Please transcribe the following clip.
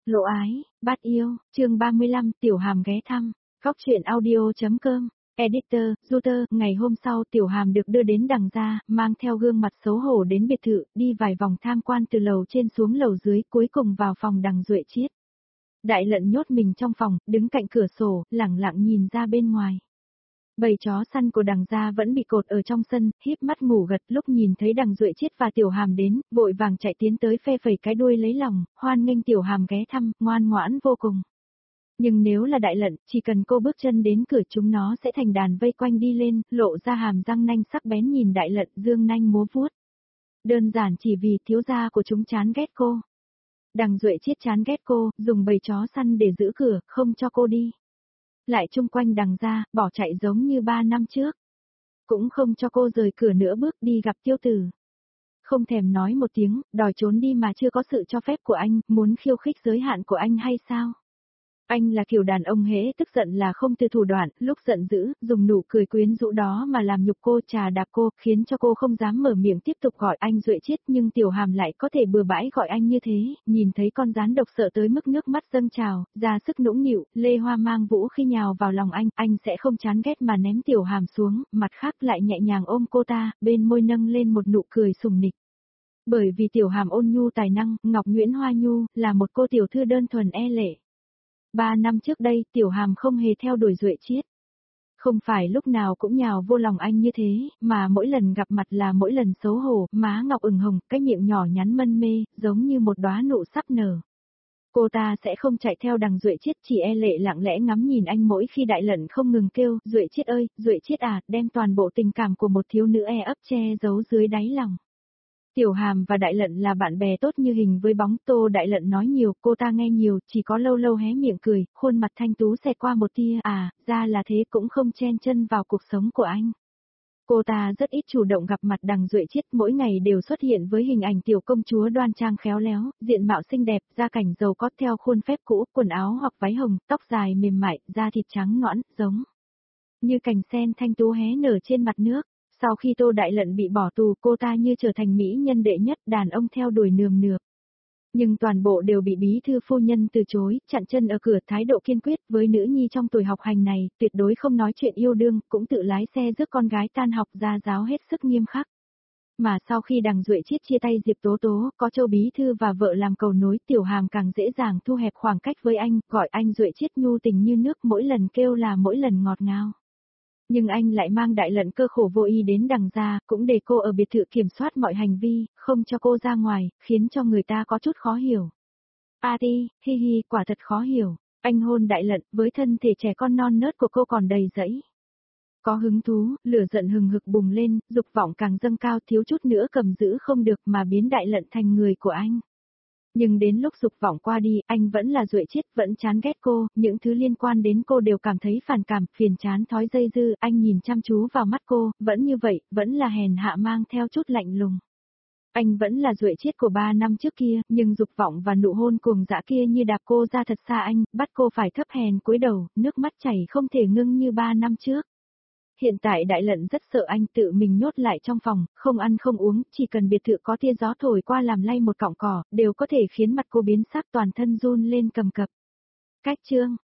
Lộ ái, bát yêu, chương 35, Tiểu Hàm ghé thăm, góc truyện audio.com, editor, Router. Ngày hôm sau Tiểu Hàm được đưa đến đằng gia, mang theo gương mặt xấu hổ đến biệt thự, đi vài vòng tham quan từ lầu trên xuống lầu dưới, cuối cùng vào phòng đằng Duệ Chiết. Đại Lận nhốt mình trong phòng, đứng cạnh cửa sổ, lẳng lặng nhìn ra bên ngoài. Bầy chó săn của đằng gia vẫn bị cột ở trong sân, híp mắt ngủ gật. Lúc nhìn thấy đằng Duệ Chiết và Tiểu Hàm đến, vội vàng chạy tiến tới phe phẩy cái đuôi lấy lòng, hoan nghênh Tiểu Hàm ghé thăm, ngoan ngoãn vô cùng. Nhưng nếu là Đại Lận, chỉ cần cô bước chân đến cửa chúng nó sẽ thành đàn vây quanh đi lên, lộ ra hàm răng nanh sắc bén nhìn Đại Lận dương nanh múa vuốt. Đơn giản chỉ vì thiếu gia của chúng chán ghét cô. Đằng Duệ Chiết chán ghét cô, dùng bầy chó săn để giữ cửa, không cho cô đi. Lại chung quanh đằng gia, bỏ chạy giống như 3 năm trước. Cũng không cho cô rời cửa nữa bước đi gặp Tiêu Tử. Không thèm nói một tiếng, đòi trốn đi mà chưa có sự cho phép của anh, muốn khiêu khích giới hạn của anh hay sao? Anh là kiểu đàn ông hễ tức giận là không từ thủ đoạn, lúc giận dữ, dùng nụ cười quyến rũ đó mà làm nhục cô, trà đạp cô, khiến cho cô không dám mở miệng tiếp tục gọi anh Duệ Chiết, nhưng Tiểu Hàm lại có thể bừa bãi gọi anh như thế, nhìn thấy con rắn độc sợ tới mức nước mắt dâng trào, ra sức nũng nịu, Lê Hoa mang vũ khi nhào vào lòng anh sẽ không chán ghét mà ném Tiểu Hàm xuống, mặt khác lại nhẹ nhàng ôm cô ta, bên môi nâng lên một nụ cười sùng nịch. Bởi vì Tiểu Hàm ôn nhu tài năng, Ngọc Nguyễn Hoa Nhu, là một cô tiểu thư đơn thuần e lệ. 3 năm trước đây, Tiểu Hàm không hề theo đuổi Duệ Chiết. Không phải lúc nào cũng nhào vô lòng anh như thế, mà mỗi lần gặp mặt là mỗi lần xấu hổ, má ngọc ửng hồng, cái miệng nhỏ nhắn mân mê, giống như một đóa nụ sắp nở. Cô ta sẽ không chạy theo đằng Duệ Chiết, chỉ e lệ lặng lẽ ngắm nhìn anh mỗi khi Đại Lận không ngừng kêu, Duệ Chiết ơi, Duệ Chiết à, đem toàn bộ tình cảm của một thiếu nữ ấp che giấu dưới đáy lòng. Tiểu Hàm và Đại Lận là bạn bè tốt như hình với bóng, Tô Đại Lận nói nhiều, cô ta nghe nhiều, chỉ có lâu lâu hé miệng cười, khuôn mặt thanh tú xẹt qua một tia, ra là thế, cũng không chen chân vào cuộc sống của anh. Cô ta rất ít chủ động gặp mặt đằng Duệ Chiết, mỗi ngày đều xuất hiện với hình ảnh tiểu công chúa đoan trang khéo léo, diện mạo xinh đẹp, gia cảnh giàu có theo khuôn phép cũ, quần áo hoặc váy hồng, tóc dài mềm mại, da thịt trắng nõn, giống như cành sen thanh tú hé nở trên mặt nước. Sau khi Tô Đại Lận bị bỏ tù, cô ta như trở thành mỹ nhân đệ nhất, đàn ông theo đuổi nườm nượp. Nhưng toàn bộ đều bị bí thư phu nhân từ chối, chặn chân ở cửa, thái độ kiên quyết với nữ nhi trong tuổi học hành này, tuyệt đối không nói chuyện yêu đương, cũng tự lái xe rước con gái tan học ra giáo hết sức nghiêm khắc. Mà sau khi đằng Duệ Chiết chia tay Diệp Tố Tố, có Châu bí thư và vợ làm cầu nối, Tiểu Hàm càng dễ dàng thu hẹp khoảng cách với anh, gọi anh Duệ Chiết nhu tình như nước, mỗi lần kêu là mỗi lần ngọt ngào. Nhưng anh lại mang Đại Lận cơ khổ vô ý đến đằng gia, cũng để cô ở biệt thự kiểm soát mọi hành vi, không cho cô ra ngoài, khiến cho người ta có chút khó hiểu. Hi hi, quả thật khó hiểu. Anh hôn Đại Lận, với thân thể trẻ con non nớt của cô còn đầy rẫy. Có hứng thú, lửa giận hừng hực bùng lên, dục vọng càng dâng cao, thiếu chút nữa cầm giữ không được mà biến Đại Lận thành người của anh. Nhưng đến lúc dục vọng qua đi, anh vẫn là Duệ Chiết, vẫn chán ghét cô, những thứ liên quan đến cô đều cảm thấy phản cảm, phiền chán thói dây dư, anh nhìn chăm chú vào mắt cô, vẫn như vậy, vẫn là hèn hạ mang theo chút lạnh lùng. Anh vẫn là Duệ Chiết của 3 năm trước kia, nhưng dục vọng và nụ hôn cuồng dã kia như đạp cô ra thật xa anh, bắt cô phải thấp hèn cúi đầu, nước mắt chảy không thể ngưng như 3 năm trước. Hiện tại Đại Lận rất sợ anh, tự mình nhốt lại trong phòng, không ăn không uống, chỉ cần biệt thự có tia gió thổi qua làm lay một cọng cỏ, đều có thể khiến mặt cô biến sắc, toàn thân run lên cầm cập. Cách chương